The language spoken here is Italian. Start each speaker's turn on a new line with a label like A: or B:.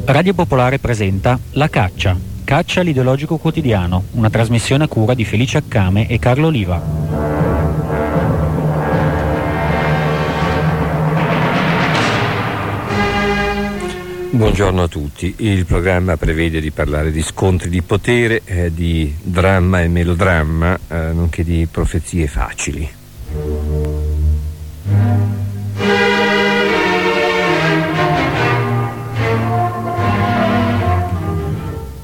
A: Radio Popolare presenta La Caccia, Caccia l'ideologico quotidiano, una trasmissione a cura di Felice Accame e Carlo Oliva.
B: Buongiorno a tutti. Il programma prevede di parlare di scontri di potere, di dramma e melodramma, nonché di profezie facili.